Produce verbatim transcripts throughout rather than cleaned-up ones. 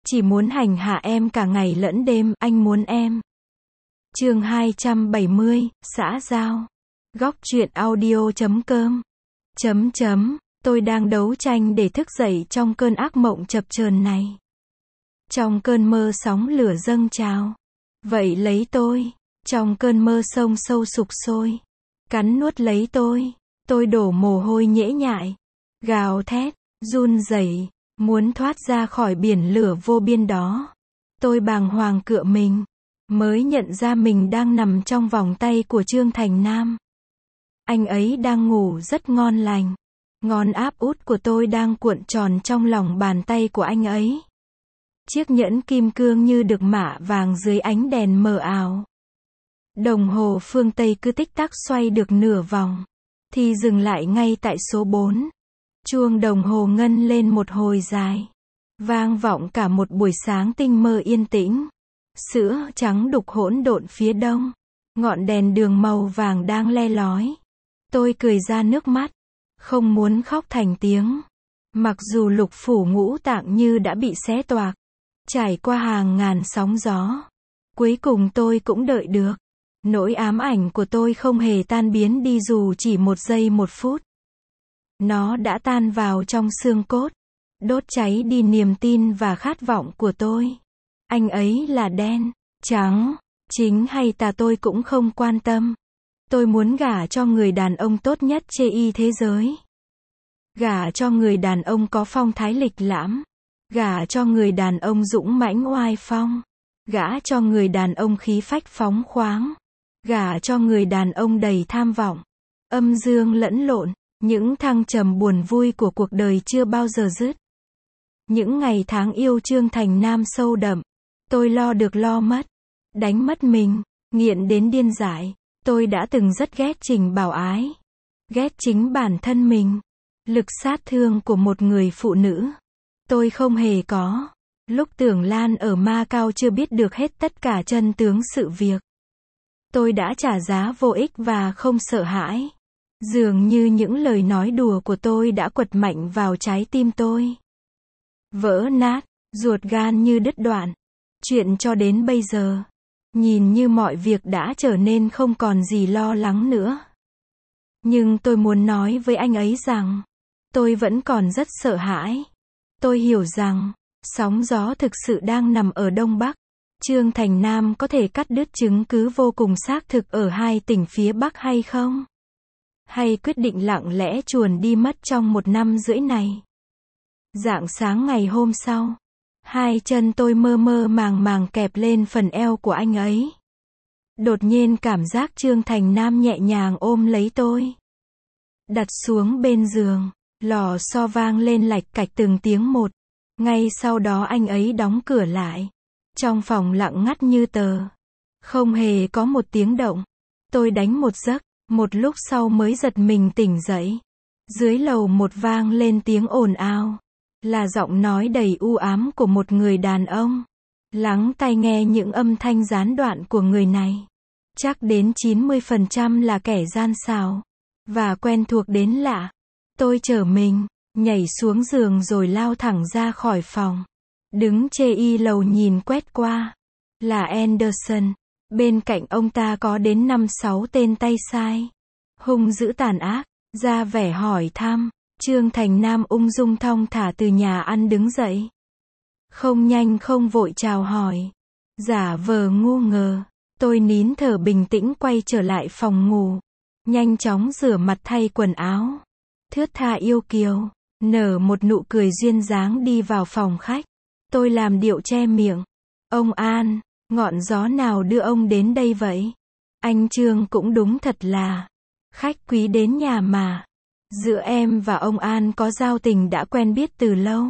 Chỉ muốn hành hạ em cả ngày lẫn đêm, anh muốn em. Chương hai trăm bảy mươi, xã giao. Góc truyện audio chấm com. Chấm chấm, tôi đang đấu tranh để thức dậy trong cơn ác mộng chập chờn này. Trong cơn mơ sóng lửa dâng trào. Vậy lấy tôi, trong cơn mơ sông sâu sục sôi. Cắn nuốt lấy tôi, tôi đổ mồ hôi nhễ nhại. Gào thét, run rẩy, muốn thoát ra khỏi biển lửa vô biên đó. Tôi bàng hoàng cựa mình, mới nhận ra mình đang nằm trong vòng tay của Trương Thành Nam. Anh ấy đang ngủ rất ngon lành. Ngón áp út của tôi đang cuộn tròn trong lòng bàn tay của anh ấy. Chiếc nhẫn kim cương như được mạ vàng dưới ánh đèn mờ ảo. Đồng hồ phương Tây cứ tích tắc xoay được nửa vòng, thì dừng lại ngay tại số bốn. Chuông đồng hồ ngân lên một hồi dài, vang vọng cả một buổi sáng tinh mơ yên tĩnh. Sữa trắng đục hỗn độn phía đông, ngọn đèn đường màu vàng đang le lói. Tôi cười ra nước mắt, không muốn khóc thành tiếng. Mặc dù lục phủ ngũ tạng như đã bị xé toạc, trải qua hàng ngàn sóng gió, cuối cùng tôi cũng đợi được. Nỗi ám ảnh của tôi không hề tan biến đi dù chỉ một giây một phút. Nó đã tan vào trong xương cốt, đốt cháy đi niềm tin và khát vọng của tôi. Anh ấy là đen, trắng, chính hay tà tôi cũng không quan tâm. Tôi muốn gả cho người đàn ông tốt nhất trên y thế giới. Gả cho người đàn ông có phong thái lịch lãm. Gả cho người đàn ông dũng mãnh oai phong. Gả cho người đàn ông khí phách phóng khoáng. Gả cho người đàn ông đầy tham vọng. Âm dương lẫn lộn, những thăng trầm buồn vui của cuộc đời chưa bao giờ dứt. Những ngày tháng yêu Trương Thành Nam sâu đậm, tôi lo được lo mất, đánh mất mình, nghiện đến điên dại. Tôi đã từng rất ghét Trình Bảo Ái, ghét chính bản thân mình. Lực sát thương của một người phụ nữ, tôi không hề có. Lúc Tưởng Lan ở Macau chưa biết được hết tất cả chân tướng sự việc, tôi đã trả giá vô ích và không sợ hãi. Dường như những lời nói đùa của tôi đã quật mạnh vào trái tim tôi. Vỡ nát, ruột gan như đứt đoạn. Chuyện cho đến bây giờ, nhìn như mọi việc đã trở nên không còn gì lo lắng nữa. Nhưng tôi muốn nói với anh ấy rằng, tôi vẫn còn rất sợ hãi. Tôi hiểu rằng, sóng gió thực sự đang nằm ở Đông Bắc. Trương Thành Nam có thể cắt đứt chứng cứ vô cùng xác thực ở hai tỉnh phía Bắc hay không? Hay quyết định lặng lẽ chuồn đi mất trong một năm rưỡi này? Rạng sáng ngày hôm sau, hai chân tôi mơ mơ màng màng kẹp lên phần eo của anh ấy. Đột nhiên cảm giác Trương Thành Nam nhẹ nhàng ôm lấy tôi, đặt xuống bên giường. Lò xo vang lên lạch cạch từng tiếng một. Ngay sau đó anh ấy đóng cửa lại. Trong phòng lặng ngắt như tờ, không hề có một tiếng động. Tôi đánh một giấc, một lúc sau mới giật mình tỉnh dậy. Dưới lầu một vang lên tiếng ồn ào, là giọng nói đầy u ám của một người đàn ông. Lắng tai nghe những âm thanh gián đoạn của người này, chắc đến chín mươi phần trăm là kẻ gian xảo và quen thuộc đến lạ. Tôi trở mình, nhảy xuống giường rồi lao thẳng ra khỏi phòng. Đứng chê y lầu nhìn quét qua, là Anderson. Bên cạnh ông ta có đến năm sáu tên tay sai, hung dữ tàn ác, ra vẻ hỏi thăm. Trương Thành Nam ung dung thong thả từ nhà ăn đứng dậy. Không nhanh không vội chào hỏi. Giả vờ ngu ngờ, tôi nín thở bình tĩnh quay trở lại phòng ngủ. Nhanh chóng rửa mặt thay quần áo. Thướt tha yêu kiều, nở một nụ cười duyên dáng đi vào phòng khách. Tôi làm điệu che miệng. Ông An, ngọn gió nào đưa ông đến đây vậy? Anh Trương cũng đúng thật là khách quý đến nhà mà. Giữa em và ông An có giao tình đã quen biết từ lâu.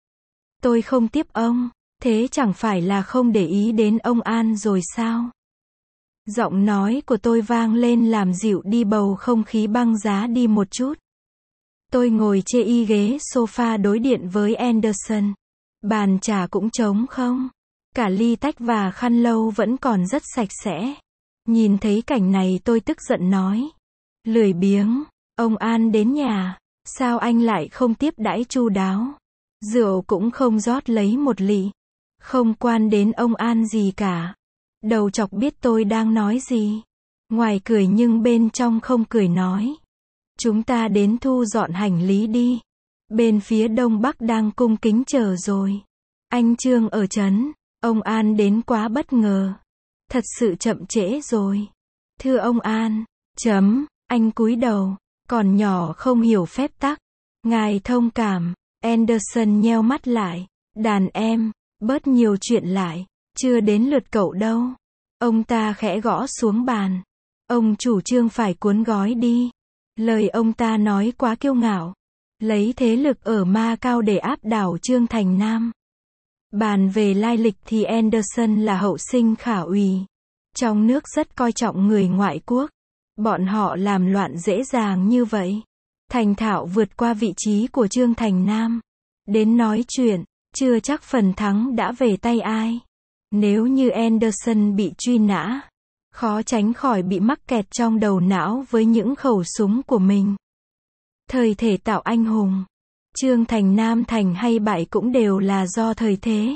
Tôi không tiếp ông, thế chẳng phải là không để ý đến ông An rồi sao? Giọng nói của tôi vang lên làm dịu đi bầu không khí băng giá đi một chút. Tôi ngồi chê y ghế sofa đối diện với Anderson. Bàn trà cũng trống không. Cả ly tách và khăn lâu vẫn còn rất sạch sẽ. Nhìn thấy cảnh này tôi tức giận nói. Lười biếng, ông An đến nhà, sao anh lại không tiếp đãi chu đáo? Rượu cũng không rót lấy một lị. Không quan đến ông An gì cả. Đầu chọc biết tôi đang nói gì. Ngoài cười nhưng bên trong không cười nói. Chúng ta đến thu dọn hành lý đi. Bên phía đông bắc đang cung kính chờ rồi. Anh Trương ở trấn. Ông An đến quá bất ngờ. Thật sự chậm trễ rồi. Thưa ông An. Chấm. Anh cúi đầu. Còn nhỏ không hiểu phép tắc. Ngài thông cảm. Anderson nheo mắt lại. Đàn em. Bớt nhiều chuyện lại. Chưa đến lượt cậu đâu. Ông ta khẽ gõ xuống bàn. Ông chủ Trương phải cuốn gói đi. Lời ông ta nói quá kiêu ngạo. Lấy thế lực ở Ma Cao để áp đảo Trương Thành Nam. Bàn về lai lịch thì Anderson là hậu sinh khả úy. Trong nước rất coi trọng người ngoại quốc. Bọn họ làm loạn dễ dàng như vậy. Thành thạo vượt qua vị trí của Trương Thành Nam. Đến nói chuyện, chưa chắc phần thắng đã về tay ai. Nếu như Anderson bị truy nã, khó tránh khỏi bị mắc kẹt trong đầu não với những khẩu súng của mình. Thời thể tạo anh hùng. Trương Thành Nam thành hay bại cũng đều là do thời thế.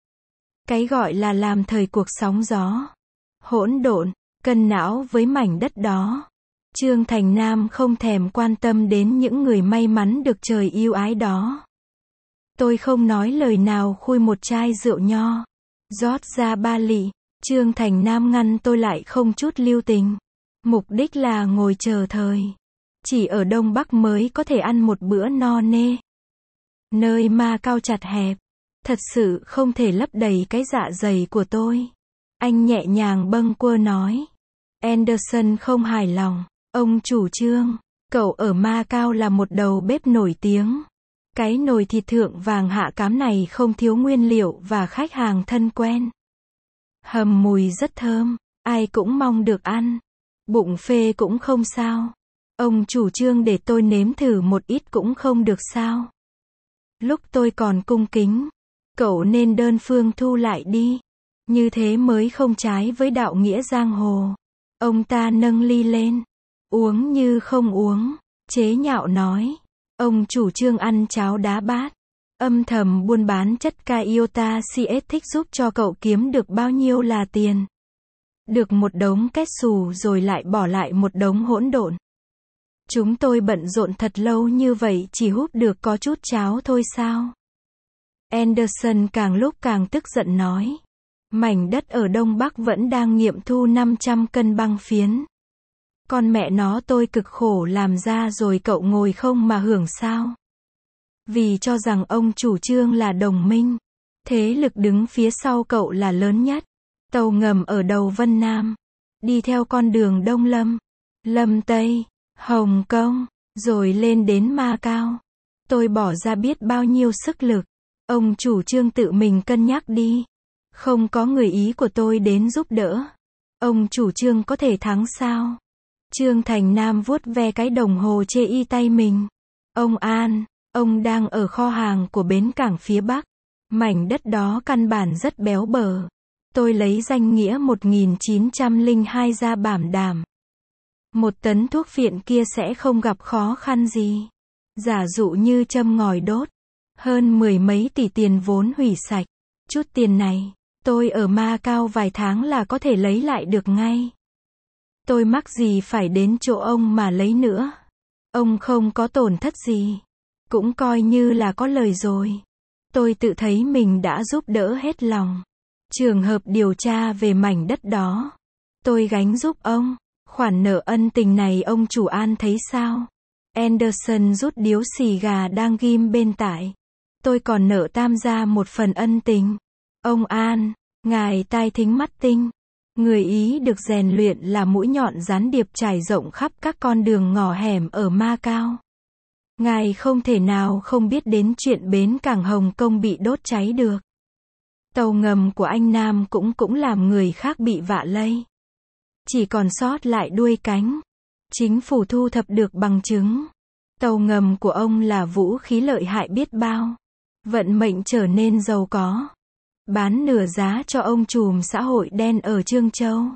Cái gọi là làm thời cuộc sóng gió. Hỗn độn, cân não với mảnh đất đó. Trương Thành Nam không thèm quan tâm đến những người may mắn được trời yêu ái đó. Tôi không nói lời nào khui một chai rượu nho. Rót ra ba lị. Trương Thành Nam ngăn tôi lại không chút lưu tình. Mục đích là ngồi chờ thời. Chỉ ở Đông Bắc mới có thể ăn một bữa no nê. Nơi Ma Cao chặt hẹp. Thật sự không thể lấp đầy cái dạ dày của tôi. Anh nhẹ nhàng bâng quơ nói. Anderson không hài lòng. Ông chủ Trương, cậu ở Ma Cao là một đầu bếp nổi tiếng. Cái nồi thịt thượng vàng hạ cám này không thiếu nguyên liệu và khách hàng thân quen. Hầm mùi rất thơm, ai cũng mong được ăn. Bụng phê cũng không sao. Ông chủ Trương để tôi nếm thử một ít cũng không được sao. Lúc tôi còn cung kính, cậu nên đơn phương thu lại đi. Như thế mới không trái với đạo nghĩa giang hồ. Ông ta nâng ly lên. Uống như không uống. Chế nhạo nói. Ông chủ Trương ăn cháo đá bát. Âm thầm buôn bán chất ca iota xê ét thích giúp cho cậu kiếm được bao nhiêu là tiền. Được một đống két xù rồi lại bỏ lại một đống hỗn độn. Chúng tôi bận rộn thật lâu như vậy chỉ hút được có chút cháo thôi sao? Anderson càng lúc càng tức giận nói. Mảnh đất ở Đông Bắc vẫn đang nghiệm thu năm trăm cân băng phiến. Con mẹ nó tôi cực khổ làm ra rồi cậu ngồi không mà hưởng sao? Vì cho rằng ông chủ Trương là đồng minh. Thế lực đứng phía sau cậu là lớn nhất. Tàu ngầm ở đầu Vân Nam. Đi theo con đường Đông Lâm, Lâm Tây, Hồng Kông, rồi lên đến Ma Cao. Tôi bỏ ra biết bao nhiêu sức lực. Ông chủ Trương tự mình cân nhắc đi. Không có người ý của tôi đến giúp đỡ. Ông chủ Trương có thể thắng sao? Trương Thành Nam vuốt ve cái đồng hồ chê y tay mình. Ông An, ông đang ở kho hàng của bến cảng phía Bắc. Mảnh đất đó căn bản rất béo bở. Tôi lấy danh nghĩa một nghìn chín trăm lẻ hai ra bảo đảm. Một tấn thuốc phiện kia sẽ không gặp khó khăn gì. Giả dụ như châm ngòi đốt. Hơn mười mấy tỷ tiền vốn hủy sạch. Chút tiền này, tôi ở Ma Cao vài tháng là có thể lấy lại được ngay. Tôi mắc gì phải đến chỗ ông mà lấy nữa. Ông không có tổn thất gì. Cũng coi như là có lời rồi. Tôi tự thấy mình đã giúp đỡ hết lòng. Trường hợp điều tra về mảnh đất đó, tôi gánh giúp ông. Khoản nợ ân tình này ông chủ An thấy sao? Anderson rút điếu xì gà đang ghim bên tại. Tôi còn nợ Tam gia một phần ân tình. Ông An, ngài tai thính mắt tinh. Người Ý được rèn luyện là mũi nhọn gián điệp trải rộng khắp các con đường ngõ hẻm ở Ma Cao. Ngài không thể nào không biết đến chuyện bến cảng Hồng Kông bị đốt cháy được. Tàu ngầm của anh Nam cũng cũng làm người khác bị vạ lây. Chỉ còn sót lại đuôi cánh. Chính phủ thu thập được bằng chứng. Tàu ngầm của ông là vũ khí lợi hại biết bao. Vận mệnh trở nên giàu có. Bán nửa giá cho ông trùm xã hội đen ở Trương Châu.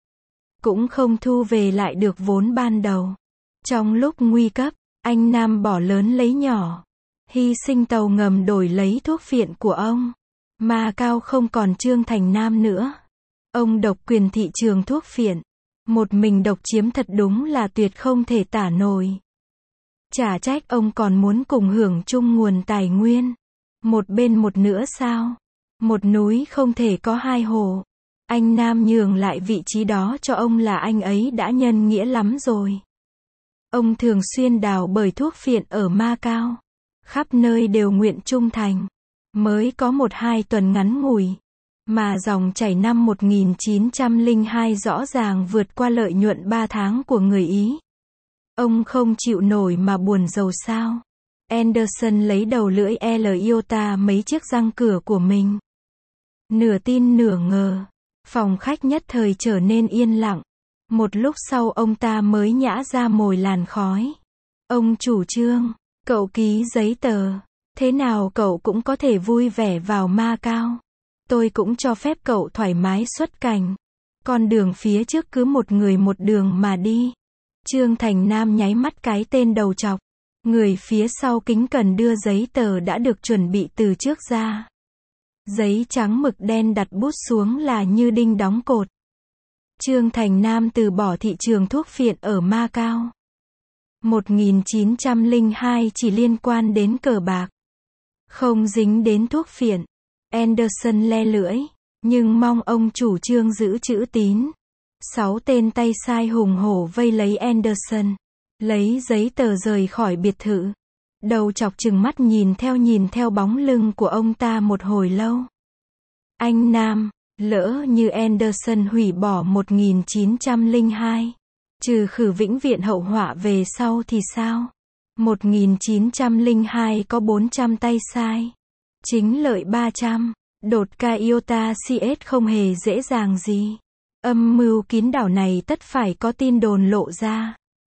Cũng không thu về lại được vốn ban đầu. Trong lúc nguy cấp, anh Nam bỏ lớn lấy nhỏ. Hy sinh tàu ngầm đổi lấy thuốc phiện của ông. Ma Cao không còn Trương Thành Nam nữa. Ông độc quyền thị trường thuốc phiện. Một mình độc chiếm thật đúng là tuyệt không thể tả nổi. Chả trách ông còn muốn cùng hưởng chung nguồn tài nguyên. Một bên một nữa sao? Một núi không thể có hai hồ. Anh Nam nhường lại vị trí đó cho ông là anh ấy đã nhân nghĩa lắm rồi. Ông thường xuyên đào bới thuốc phiện ở Ma Cao. Khắp nơi đều nguyện trung thành. Mới có một hai tuần ngắn ngủi. Mà dòng chảy năm một nghìn chín trăm lẻ hai rõ ràng vượt qua lợi nhuận ba tháng của người Ý. Ông không chịu nổi mà buồn rầu sao? Anderson lấy đầu lưỡi L iota mấy chiếc răng cửa của mình. Nửa tin nửa ngờ. Phòng khách nhất thời trở nên yên lặng. Một lúc sau ông ta mới nhả ra mồi làn khói. Ông chủ Trương, cậu ký giấy tờ. Thế nào cậu cũng có thể vui vẻ vào Ma Cao. Tôi cũng cho phép cậu thoải mái xuất cảnh. Con đường phía trước cứ một người một đường mà đi. Trương Thành Nam nháy mắt cái tên đầu trọc. Người phía sau kính cẩn đưa giấy tờ đã được chuẩn bị từ trước ra. Giấy trắng mực đen đặt bút xuống là như đinh đóng cột. Trương Thành Nam từ bỏ thị trường thuốc phiện ở Ma Cao. một nghìn chín trăm lẻ hai chỉ liên quan đến cờ bạc. Không dính đến thuốc phiện. Anderson le lưỡi. Nhưng mong ông chủ Trương giữ chữ tín. Sáu tên tay sai hùng hổ vây lấy Anderson. Lấy giấy tờ rời khỏi biệt thự. Đầu chọc trừng mắt nhìn theo nhìn theo bóng lưng của ông ta một hồi lâu. Anh Nam, lỡ như Anderson hủy bỏ một nghìn chín trăm lẻ hai. Trừ khử vĩnh viễn hậu họa về sau thì sao? một nghìn chín trăm lẻ hai có bốn trăm tay sai. Chính lợi ba trăm. Đột ca iota cs không hề dễ dàng gì. Âm mưu kín đảo này tất phải có tin đồn lộ ra.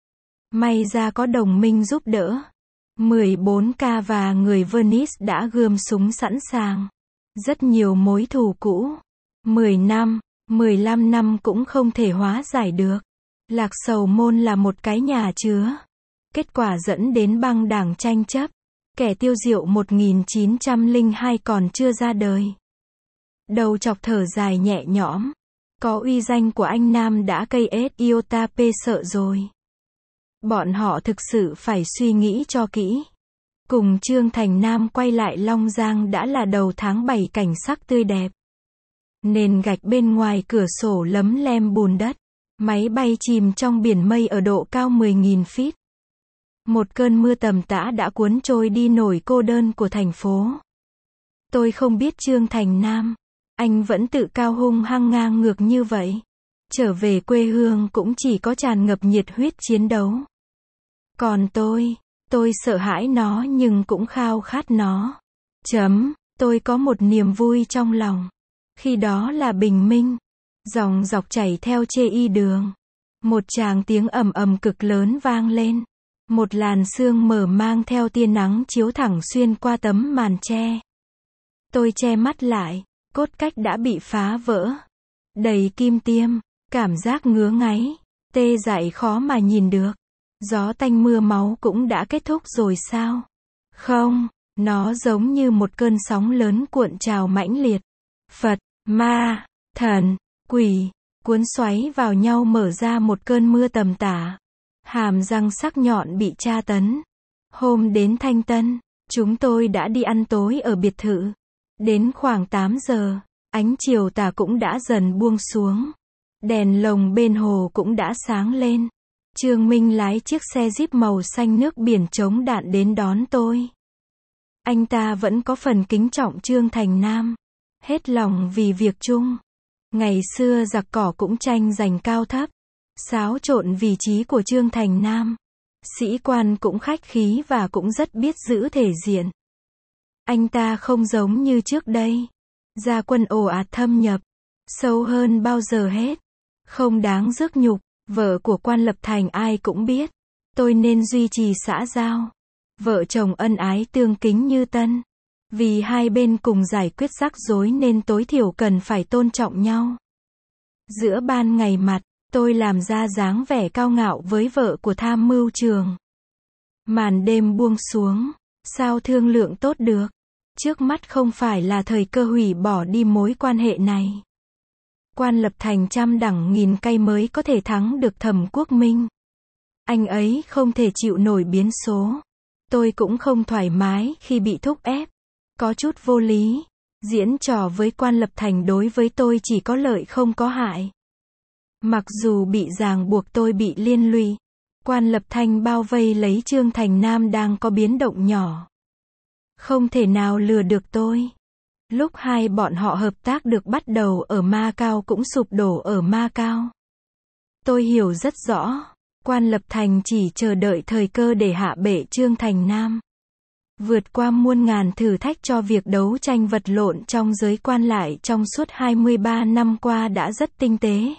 May ra có đồng minh giúp đỡ. mười bốn K và người Venice đã gươm súng sẵn sàng. Rất nhiều mối thù cũ. mười năm, mười lăm năm cũng không thể hóa giải được. Lạc Sầu Môn là một cái nhà chứa. Kết quả dẫn đến băng đảng tranh chấp. Kẻ tiêu diệu một nghìn chín trăm lẻ hai còn chưa ra đời. Đầu chọc thở dài nhẹ nhõm. Có uy danh của anh Nam đã cây S iota P sợ rồi. Bọn họ thực sự phải suy nghĩ cho kỹ. Cùng Trương Thành Nam quay lại Long Giang đã là đầu tháng bảy cảnh sắc tươi đẹp. Nền gạch bên ngoài cửa sổ lấm lem bùn đất. Máy bay chìm trong biển mây ở độ cao mười nghìn feet. Một cơn mưa tầm tã đã cuốn trôi đi nỗi cô đơn của thành phố. Tôi không biết Trương Thành Nam. Anh vẫn tự cao hung hăng ngang ngược như vậy. Trở về quê hương cũng chỉ có tràn ngập nhiệt huyết chiến đấu. Còn tôi, tôi sợ hãi nó nhưng cũng khao khát nó. Chấm, tôi có một niềm vui trong lòng. Khi đó là bình minh. Dòng dọc chảy theo chê y đường. Một tràng tiếng ầm ầm cực lớn vang lên. Một làn sương mờ mang theo tia nắng chiếu thẳng xuyên qua tấm màn che. Tôi che mắt lại, cốt cách đã bị phá vỡ. Đầy kim tiêm, cảm giác ngứa ngáy, tê dại khó mà nhìn được. Gió tanh mưa máu cũng đã kết thúc rồi sao? Không, nó giống như một cơn sóng lớn cuộn trào mãnh liệt. Phật, ma, thần, quỷ, cuốn xoáy vào nhau mở ra một cơn mưa tầm tã. Hàm răng sắc nhọn bị tra tấn. Hôm đến Thanh Tân, chúng tôi đã đi ăn tối ở biệt thự. Đến khoảng tám giờ, ánh chiều tà cũng đã dần buông xuống. Đèn lồng bên hồ cũng đã sáng lên. Trương Minh lái chiếc xe Jeep màu xanh nước biển chống đạn đến đón tôi. Anh ta vẫn có phần kính trọng Trương Thành Nam. Hết lòng vì việc chung. Ngày xưa giặc cỏ cũng tranh giành cao thấp. Xáo trộn vị trí của Trương Thành Nam. Sĩ quan cũng khách khí và cũng rất biết giữ thể diện. Anh ta không giống như trước đây. Gia quân ồ ạt thâm nhập. Sâu hơn bao giờ hết. Không đáng rước nhục. Vợ của quan lập thành ai cũng biết. Tôi nên duy trì xã giao. Vợ chồng ân ái tương kính như tân. Vì hai bên cùng giải quyết rắc rối nên tối thiểu cần phải tôn trọng nhau. Giữa ban ngày mặt, tôi làm ra dáng vẻ cao ngạo với vợ của tham mưu trường. Màn đêm buông xuống. Sao thương lượng tốt được. Trước mắt không phải là thời cơ hủy bỏ đi mối quan hệ này. Quan Lập Thành trăm đẳng nghìn cây mới có thể thắng được Thẩm Quốc Minh. Anh ấy không thể chịu nổi biến số. Tôi cũng không thoải mái khi bị thúc ép. Có chút vô lý. Diễn trò với Quan Lập Thành đối với tôi chỉ có lợi không có hại. Mặc dù bị ràng buộc tôi bị liên lụy. Quan Lập Thành bao vây lấy Trương Thành Nam đang có biến động nhỏ. Không thể nào lừa được tôi. Lúc hai bọn họ hợp tác được bắt đầu ở Macau cũng sụp đổ ở Macau. Tôi hiểu rất rõ. Quan Lập Thành chỉ chờ đợi thời cơ để hạ bệ Trương Thành Nam. Vượt qua muôn ngàn thử thách cho việc đấu tranh vật lộn trong giới quan lại trong suốt hai mươi ba năm qua đã rất tinh tế.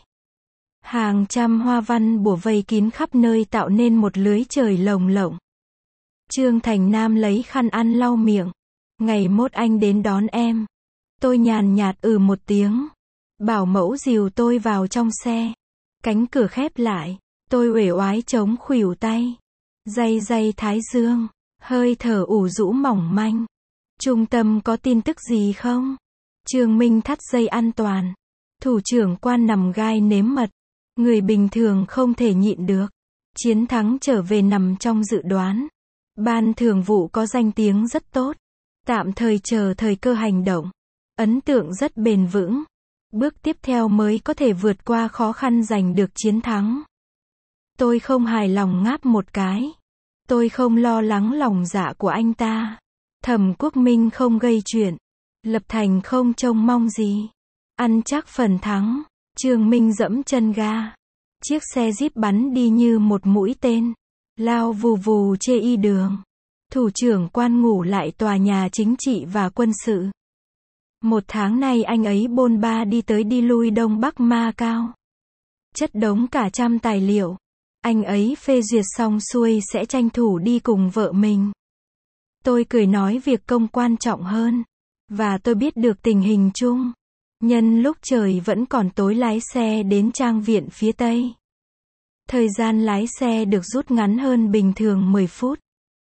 Hàng trăm hoa văn bủa vây kín khắp nơi tạo nên một lưới trời lồng lộng. Trương Thành Nam lấy khăn ăn lau miệng. Ngày mốt anh đến đón em. Tôi nhàn nhạt ừ một tiếng. Bảo mẫu dìu tôi vào trong xe. Cánh cửa khép lại. Tôi uể oái chống khuỷu tay. Day day thái dương. Hơi thở ủ rũ mỏng manh. Trung tâm có tin tức gì không? Trương Minh thắt dây an toàn. Thủ trưởng Quan nằm gai nếm mật. Người bình thường không thể nhịn được. Chiến thắng trở về nằm trong dự đoán. Ban thường vụ có danh tiếng rất tốt. Tạm thời chờ thời cơ hành động. Ấn tượng rất bền vững. Bước tiếp theo mới có thể vượt qua khó khăn giành được chiến thắng. Tôi không hài lòng ngáp một cái. Tôi không lo lắng lòng dạ của anh ta. Thẩm Quốc Minh không gây chuyện. Lập Thành không trông mong gì. Ăn chắc phần thắng. Trương Minh dẫm chân ga. Chiếc xe Jeep bắn đi như một mũi tên. Lao vù vù chê y đường. Thủ trưởng Quan ngủ lại tòa nhà chính trị và quân sự. Một tháng nay anh ấy bôn ba đi tới đi lui Đông Bắc Macau. Chất đống cả trăm tài liệu. Anh ấy phê duyệt xong xuôi sẽ tranh thủ đi cùng vợ mình. Tôi cười nói việc công quan trọng hơn. Và tôi biết được tình hình chung. Nhân lúc trời vẫn còn tối lái xe đến trang viện phía Tây. Thời gian lái xe được rút ngắn hơn bình thường mười phút.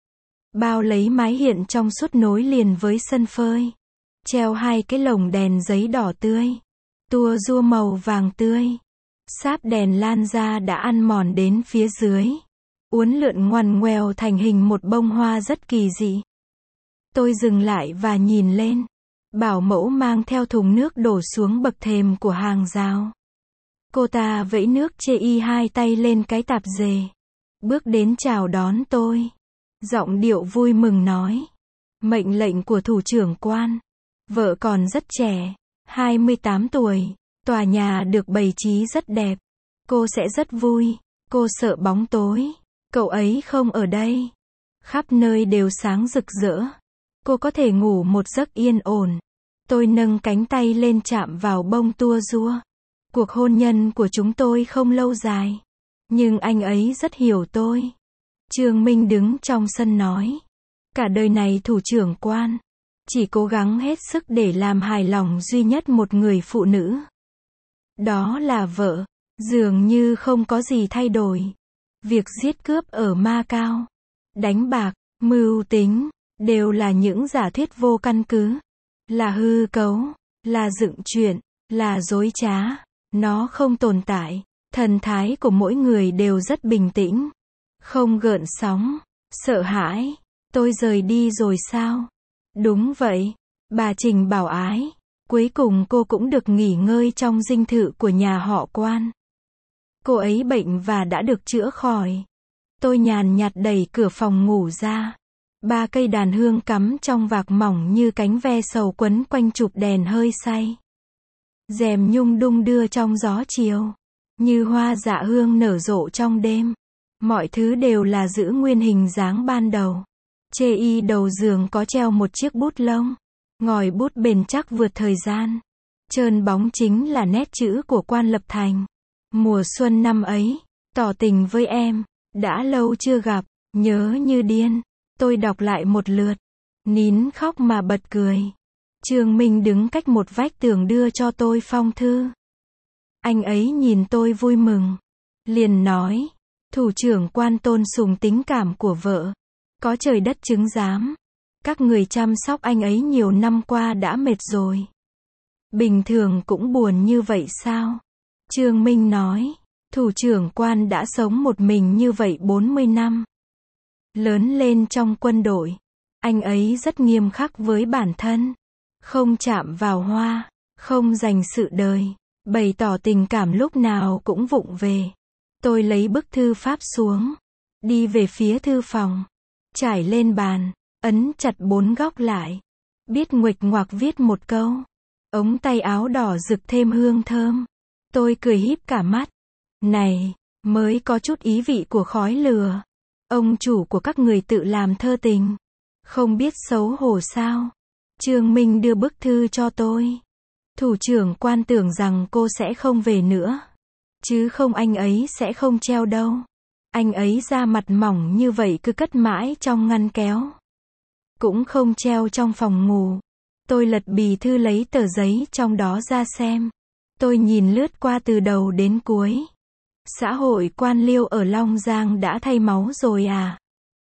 Bao lấy mái hiện trong suốt nối liền với sân phơi. Treo hai cái lồng đèn giấy đỏ tươi. Tua rua màu vàng tươi. Sáp đèn lan ra đã ăn mòn đến phía dưới. Uốn lượn ngoằn ngoèo thành hình một bông hoa rất kỳ dị. Tôi dừng lại và nhìn lên. Bảo mẫu mang theo thùng nước đổ xuống bậc thềm của hàng rào. Cô ta vẫy nước chê y hai tay lên cái tạp dề. Bước đến chào đón tôi. Giọng điệu vui mừng nói. Mệnh lệnh của thủ trưởng Quan. Vợ còn rất trẻ. hai mươi tám tuổi. Tòa nhà được bày trí rất đẹp. Cô sẽ rất vui. Cô sợ bóng tối. Cậu ấy không ở đây. Khắp nơi đều sáng rực rỡ. Cô có thể ngủ một giấc yên ổn. Tôi nâng cánh tay lên chạm vào bông tua rua. Cuộc hôn nhân của chúng tôi không lâu dài. Nhưng anh ấy rất hiểu tôi. Trương Minh đứng trong sân nói. Cả đời này thủ trưởng Quan. Chỉ cố gắng hết sức để làm hài lòng duy nhất một người phụ nữ. Đó là vợ. Dường như không có gì thay đổi. Việc giết cướp ở Macau. Đánh bạc, mưu tính. Đều là những giả thuyết vô căn cứ. Là hư cấu. Là dựng chuyện. Là dối trá. Nó không tồn tại. Thần thái của mỗi người đều rất bình tĩnh. Không gợn sóng. Sợ hãi. Tôi rời đi rồi sao? Đúng vậy. Bà Trình bảo ái. Cuối cùng cô cũng được nghỉ ngơi trong dinh thự của nhà họ Quan. Cô ấy bệnh và đã được chữa khỏi. Tôi nhàn nhạt đẩy cửa phòng ngủ ra. Ba cây đàn hương cắm trong vạc mỏng như cánh ve sầu quấn quanh chụp đèn hơi say. Rèm nhung đung đưa trong gió chiều. Như hoa dạ hương nở rộ trong đêm. Mọi thứ đều là giữ nguyên hình dáng ban đầu. Chê y đầu giường có treo một chiếc bút lông. Ngòi bút bền chắc vượt thời gian. Trơn bóng chính là nét chữ của Quan Lập Thành. Mùa xuân năm ấy. Tỏ tình với em. Đã lâu chưa gặp. Nhớ như điên. Tôi đọc lại một lượt. Nín khóc mà bật cười. Trương Minh đứng cách một vách tường đưa cho tôi phong thư. Anh ấy nhìn tôi vui mừng. Liền nói. Thủ trưởng Quan tôn sùng tính cảm của vợ. Có trời đất chứng giám. Các người chăm sóc anh ấy nhiều năm qua đã mệt rồi. Bình thường cũng buồn như vậy sao? Trương Minh nói. Thủ trưởng Quan đã sống một mình như vậy bốn mươi năm. Lớn lên trong quân đội. Anh ấy rất nghiêm khắc với bản thân. Không chạm vào hoa. Không dành sự đời. Bày tỏ tình cảm lúc nào cũng vụng về. Tôi lấy bức thư pháp xuống. Đi về phía thư phòng. Trải lên bàn. Ấn chặt bốn góc lại. Biết nguệch ngoạc viết một câu. Ống tay áo đỏ rực thêm hương thơm. Tôi cười híp cả mắt. Này, mới có chút ý vị của khói lửa. Ông chủ của các người tự làm thơ tình. Không biết xấu hổ sao? Trương Minh đưa bức thư cho tôi. Thủ trưởng Quan tưởng rằng cô sẽ không về nữa. Chứ không anh ấy sẽ không treo đâu. Anh ấy da mặt mỏng như vậy cứ cất mãi trong ngăn kéo. Cũng không treo trong phòng ngủ. Tôi lật bì thư lấy tờ giấy trong đó ra xem. Tôi nhìn lướt qua từ đầu đến cuối. Xã hội quan liêu ở Long Giang đã thay máu rồi à?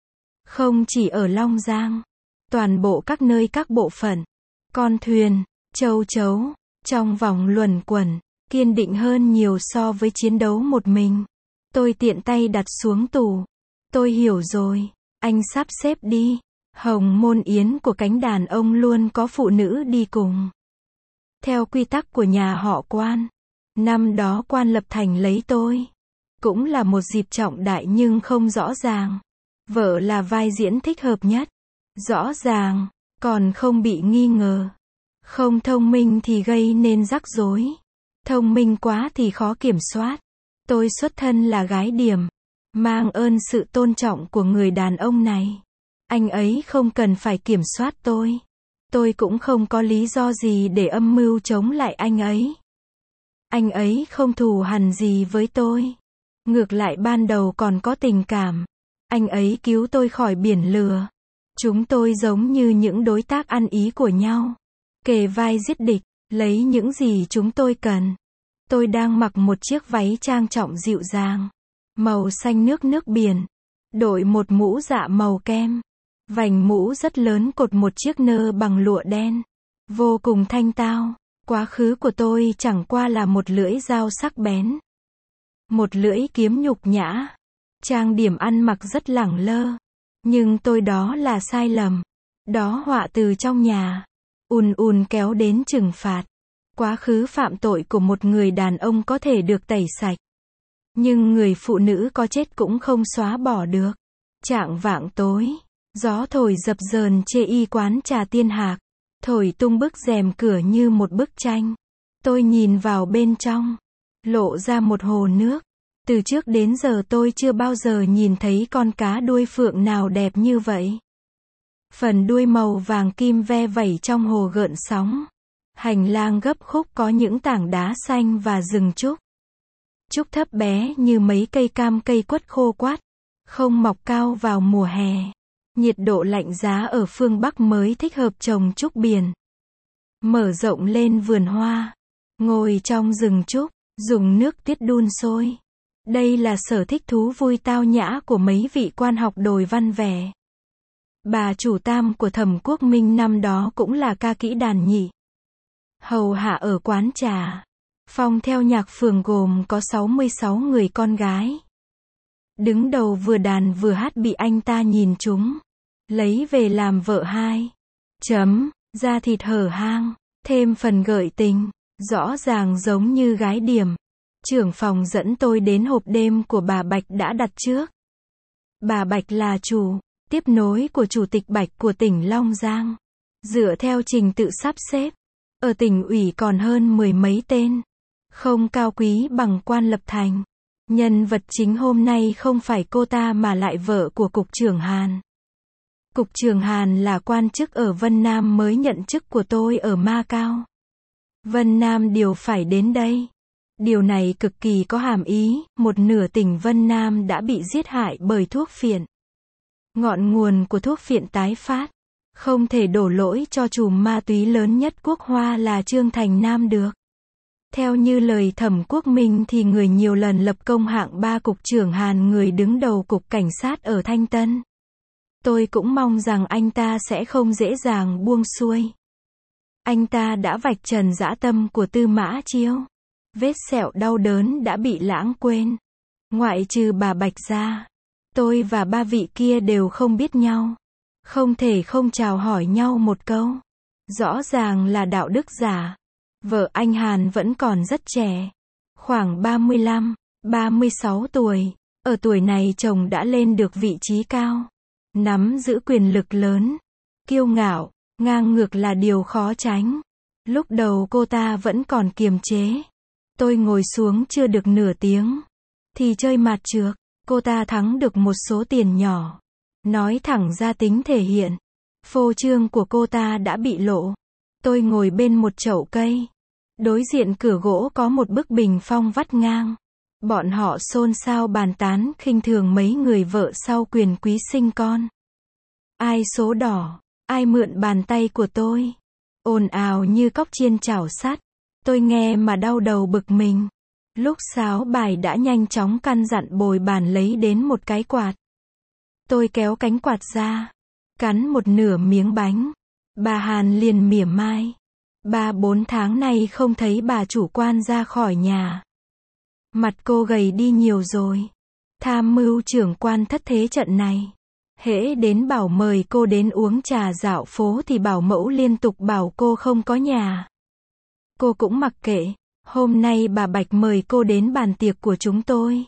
Không chỉ ở Long Giang. Toàn bộ các nơi các bộ phận. Con thuyền, châu chấu, trong vòng luẩn quẩn, kiên định hơn nhiều so với chiến đấu một mình. Tôi tiện tay đặt xuống tủ. Tôi hiểu rồi. Anh sắp xếp đi. Hồng môn yến của cánh đàn ông luôn có phụ nữ đi cùng. Theo quy tắc của nhà họ Quan. Năm đó Quan Lập Thành lấy tôi. Cũng là một dịp trọng đại nhưng không rõ ràng. Vợ là vai diễn thích hợp nhất. Rõ ràng, còn không bị nghi ngờ. Không thông minh thì gây nên rắc rối. Thông minh quá thì khó kiểm soát. Tôi xuất thân là gái điểm. Mang ơn sự tôn trọng của người đàn ông này. Anh ấy không cần phải kiểm soát tôi. Tôi cũng không có lý do gì để âm mưu chống lại anh ấy. Anh ấy không thù hằn gì với tôi. Ngược lại ban đầu còn có tình cảm. Anh ấy cứu tôi khỏi biển lửa. Chúng tôi giống như những đối tác ăn ý của nhau. Kề vai giết địch, lấy những gì chúng tôi cần. Tôi đang mặc một chiếc váy trang trọng dịu dàng. Màu xanh nước nước biển. Đội một mũ dạ màu kem. Vành mũ rất lớn cột một chiếc nơ bằng lụa đen. Vô cùng thanh tao. Quá khứ của tôi chẳng qua là một lưỡi dao sắc bén. Một lưỡi kiếm nhục nhã. Trang điểm ăn mặc rất lẳng lơ. Nhưng tôi đó là sai lầm. Đó họa từ trong nhà. Ùn ùn kéo đến trừng phạt. Quá khứ phạm tội của một người đàn ông có thể được tẩy sạch. Nhưng người phụ nữ có chết cũng không xóa bỏ được. Chạng vạng tối. Gió thổi dập dờn chê y quán trà Tiên Hạc. Thổi tung bức rèm cửa như một bức tranh. Tôi nhìn vào bên trong. Lộ ra một hồ nước. Từ trước đến giờ tôi chưa bao giờ nhìn thấy con cá đuôi phượng nào đẹp như vậy. Phần đuôi màu vàng kim ve vẩy trong hồ gợn sóng. Hành lang gấp khúc có những tảng đá xanh và rừng trúc. Trúc thấp bé như mấy cây cam cây quất khô quắt. Không mọc cao vào mùa hè. Nhiệt độ lạnh giá ở phương Bắc mới thích hợp trồng trúc biển. Mở rộng lên vườn hoa. Ngồi trong rừng trúc, dùng nước tuyết đun sôi. Đây là sở thích thú vui tao nhã của mấy vị quan học đồi văn vẻ. Bà chủ Tam của Thẩm Quốc Minh năm đó cũng là ca kỹ đàn nhị. Hầu hạ ở quán trà. Phòng theo nhạc phường gồm có sáu mươi sáu người con gái. Đứng đầu vừa đàn vừa hát bị anh ta nhìn trúng. Lấy về làm vợ hai. Chấm, da thịt hở hang, thêm phần gợi tình. Rõ ràng giống như gái điểm. Trưởng phòng dẫn tôi đến hộp đêm của bà Bạch đã đặt trước. Bà Bạch là chủ, tiếp nối của Chủ tịch Bạch của tỉnh Long Giang. Dựa theo trình tự sắp xếp. Ở tỉnh ủy còn hơn mười mấy tên. Không cao quý bằng Quan Lập Thành. Nhân vật chính hôm nay không phải cô ta mà lại vợ của Cục trưởng Hàn. Cục trưởng Hàn là quan chức ở Vân Nam mới nhận chức của tôi ở Ma Cao. Vân Nam điều phải đến đây. Điều này cực kỳ có hàm ý, một nửa tỉnh Vân Nam đã bị giết hại bởi thuốc phiện. Ngọn nguồn của thuốc phiện tái phát. Không thể đổ lỗi cho chùm ma túy lớn nhất Quốc Hoa là Trương Thành Nam được. Theo như lời Thẩm Quốc Minh thì người nhiều lần lập công hạng ba Cục trưởng Hàn người đứng đầu Cục Cảnh sát ở Thanh Tân. Tôi cũng mong rằng anh ta sẽ không dễ dàng buông xuôi. Anh ta đã vạch trần dã tâm của Tư Mã Chiêu. Vết sẹo đau đớn đã bị lãng quên. Ngoại trừ bà Bạch ra, tôi và ba vị kia đều không biết nhau. Không thể không chào hỏi nhau một câu. Rõ ràng là đạo đức giả. Vợ anh Hàn vẫn còn rất trẻ. Khoảng ba mươi lăm, ba mươi sáu tuổi. Ở tuổi này chồng đã lên được vị trí cao. Nắm giữ quyền lực lớn. Kiêu ngạo, ngang ngược là điều khó tránh. Lúc đầu cô ta vẫn còn kiềm chế. Tôi ngồi xuống chưa được nửa tiếng. Thì chơi mạt trược. Cô ta thắng được một số tiền nhỏ. Nói thẳng ra tính thể hiện. Phô trương của cô ta đã bị lộ. Tôi ngồi bên một chậu cây. Đối diện cửa gỗ có một bức bình phong vắt ngang. Bọn họ xôn xao bàn tán khinh thường mấy người vợ sau quyền quý sinh con. Ai số đỏ, ai mượn bàn tay của tôi. Ồn ào như cóc chiên chảo sắt. Tôi nghe mà đau đầu bực mình. Lúc sáo bài đã nhanh chóng căn dặn bồi bàn lấy đến một cái quạt. Tôi kéo cánh quạt ra. Cắn một nửa miếng bánh. Bà Hàn liền mỉa mai. Ba bốn tháng nay không thấy bà chủ quan ra khỏi nhà. Mặt cô gầy đi nhiều rồi. Tham mưu trưởng quan thất thế trận này. Hễ đến bảo mời cô đến uống trà dạo phố thì bảo mẫu liên tục bảo cô không có nhà. Cô cũng mặc kệ. Hôm nay bà Bạch mời cô đến bàn tiệc của chúng tôi.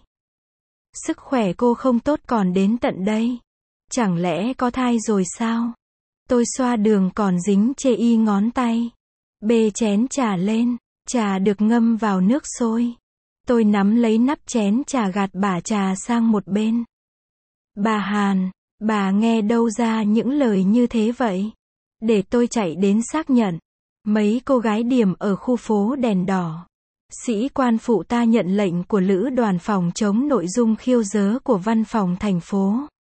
Sức khỏe cô không tốt còn đến tận đây. Chẳng lẽ có thai rồi sao? Tôi xoa đường còn dính chê y ngón tay. Bê chén trà lên. Trà được ngâm vào nước sôi. Tôi nắm lấy nắp chén trà gạt bả trà sang một bên. Bà Hàn, bà nghe đâu ra những lời như thế vậy? Để tôi chạy đến xác nhận. Mấy cô gái điểm ở khu phố đèn đỏ. Sĩ quan phụ ta nhận lệnh của lữ đoàn phòng chống nội dung khiêu dớ của văn phòng thành phố.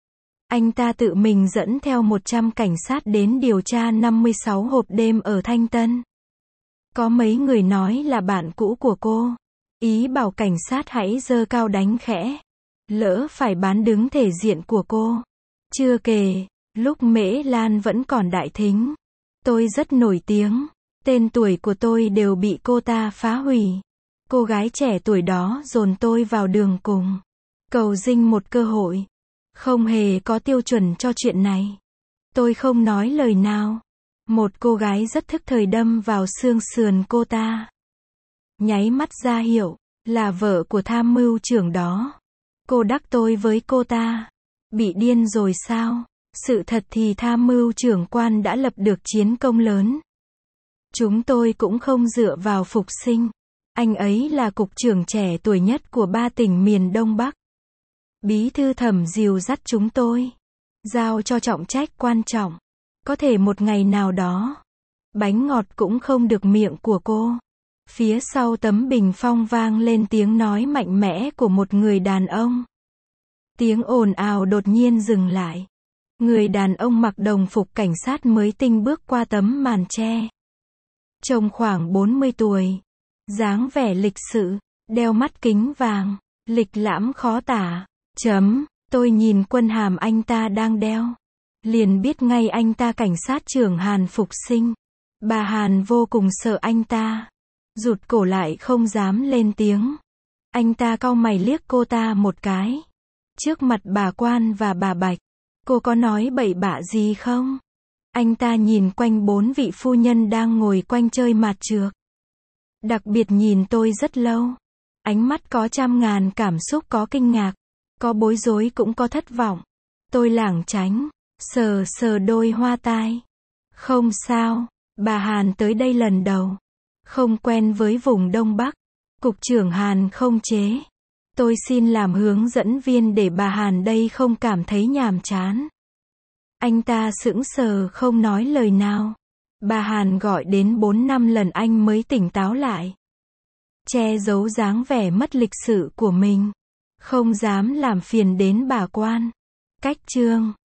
Anh ta tự mình dẫn theo một trăm cảnh sát đến điều tra năm mươi sáu hộp đêm ở Thanh Tân. Có mấy người nói là bạn cũ của cô. Ý bảo cảnh sát hãy giơ cao đánh khẽ. Lỡ phải bán đứng thể diện của cô. Chưa kể, lúc Mễ Lan vẫn còn đại thính. Tôi rất nổi tiếng. Tên tuổi của tôi đều bị cô ta phá hủy. Cô gái trẻ tuổi đó dồn tôi vào đường cùng. Cầu dinh một cơ hội. Không hề có tiêu chuẩn cho chuyện này. Tôi không nói lời nào. Một cô gái rất thức thời đâm vào xương sườn cô ta. Nháy mắt ra hiệu, là vợ của tham mưu trưởng đó. Cô đắc tôi với cô ta. Bị điên rồi sao? Sự thật thì tham mưu trưởng quan đã lập được chiến công lớn. Chúng tôi cũng không dựa vào Phục Sinh. Anh ấy là cục trưởng trẻ tuổi nhất của ba tỉnh miền Đông Bắc. Bí thư Thẩm dìu dắt chúng tôi. Giao cho trọng trách quan trọng. Có thể một ngày nào đó. Bánh ngọt cũng không được miệng của cô. Phía sau tấm bình phong vang lên tiếng nói mạnh mẽ của một người đàn ông. Tiếng ồn ào đột nhiên dừng lại. Người đàn ông mặc đồng phục cảnh sát mới tinh bước qua tấm màn che. Trông khoảng bốn mươi tuổi. Dáng vẻ lịch sự, đeo mắt kính vàng, lịch lãm khó tả. Chấm, tôi nhìn quân hàm anh ta đang đeo. Liền biết ngay anh ta cảnh sát trưởng Hàn Phục Sinh. Bà Hàn vô cùng sợ anh ta. Rụt cổ lại không dám lên tiếng. Anh ta cau mày liếc cô ta một cái. Trước mặt bà Quan và bà Bạch. Cô có nói bậy bạ gì không? Anh ta nhìn quanh bốn vị phu nhân đang ngồi quanh chơi mạt trược. Đặc biệt nhìn tôi rất lâu. Ánh mắt có trăm ngàn cảm xúc, có kinh ngạc, có bối rối cũng có thất vọng. Tôi lảng tránh, sờ sờ đôi hoa tai. Không sao, bà Hàn tới đây lần đầu. Không quen với vùng Đông Bắc. Cục trưởng Hàn không chế. Tôi xin làm hướng dẫn viên để bà Hàn đây không cảm thấy nhàm chán. Anh ta sững sờ không nói lời nào. Bà Hàn gọi đến bốn năm lần anh mới tỉnh táo lại. Che giấu dáng vẻ mất lịch sự của mình. Không dám làm phiền đến bà Quan. Cách chương